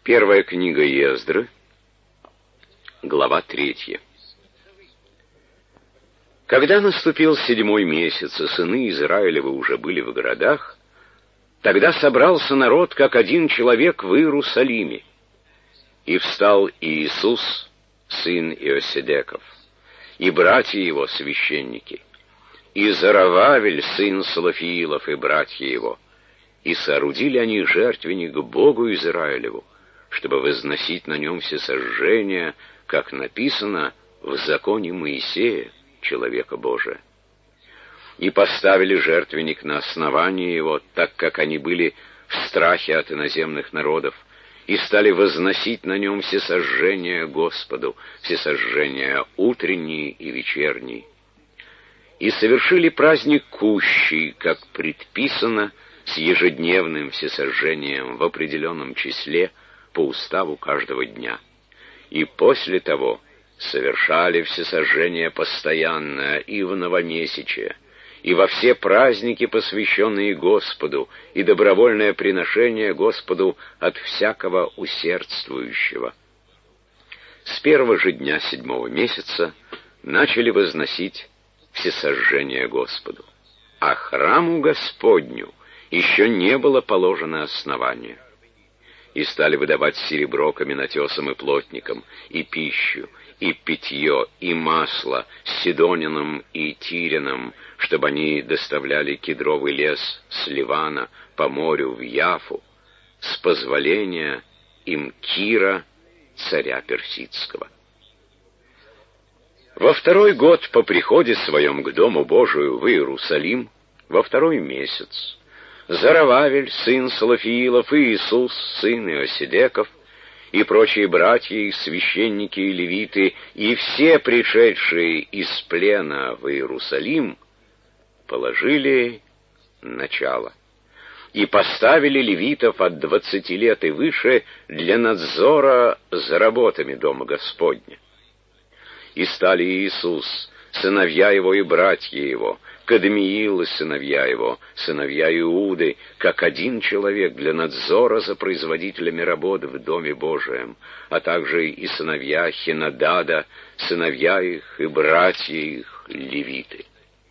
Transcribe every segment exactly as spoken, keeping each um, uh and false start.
Первая книга Ездры, глава третья. Когда наступил седьмой месяц, и сыны Израилевы уже были в городах, тогда собрался народ, как один человек, в Иерусалиме. И встал Иисус, сын Иоседеков, и братья его, священники, и Зарававель, сын Салафиилов, и братья его, и соорудили они жертвенник Богу Израилеву, чтобы возносить на нем всесожжения, как написано в законе Моисея, человека Божия. И поставили жертвенник на основании его, так как они были в страхе от иноземных народов, и стали возносить на нем всесожжения Господу, всесожжения утренние и вечерние. И совершили праздник Кущий, как предписано, с ежедневным всесожжением в определенном числе по уставу каждого дня. И после того совершали всесожжение постоянное и в новомесячие, и во все праздники, посвященные Господу, и добровольное приношение Господу от всякого усердствующего. С первого же дня седьмого месяца начали возносить всесожжение Господу, а храму Господню еще не было положено основание. И стали выдавать серебро каменотесам и плотникам, и пищу, и питье, и масло сидонинам и тиринам, чтобы они доставляли кедровый лес с Ливана по морю в Яфу, с позволения им Кира, царя персидского. Во второй год по приходе своем к Дому Божию в Иерусалим, во второй месяц, Зарававель, сын Салафиилов, и Иисус, сын Иоседеков, и прочие братья, и священники, и левиты, и все пришедшие из плена в Иерусалим, положили начало, и поставили левитов от двадцати лет и выше для надзора за работами Дома Господня. И стали Иисус, сыновья его и братья его, Кадмиил и сыновья его, сыновья Иуды, как один человек для надзора за производителями работ в Доме Божием, а также и сыновья Хенадада, сыновья их и братья их, левиты.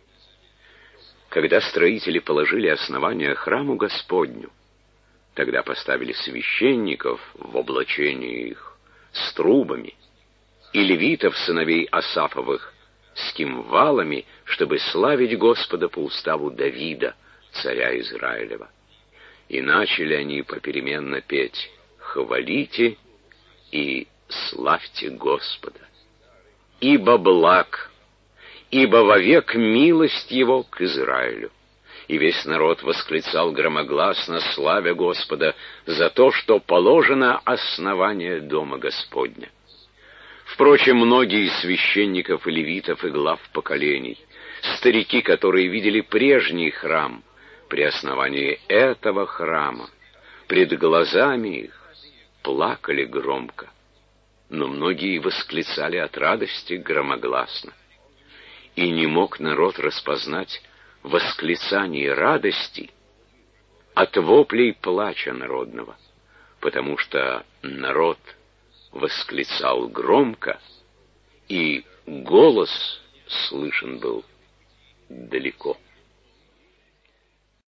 Когда строители положили основание храму Господню, тогда поставили священников в облачении их с трубами, и левитов, сыновей Асафовых, с кимвалами, чтобы славить Господа по уставу Давида, царя Израилева. И начали они попеременно петь: «Хвалите и славьте Господа, ибо благ, ибо вовек милость его к Израилю». И весь народ восклицал громогласно, славя Господа, за то, что положено основание Дома Господня. Впрочем, многие из священников и левитов и глав поколений, старики, которые видели прежний храм, при основании этого храма, пред глазами их плакали громко, но многие восклицали от радости громогласно. И не мог народ распознать восклицание радости от воплей плача народного, потому что народ восклицал громко, и голос слышен был далеко.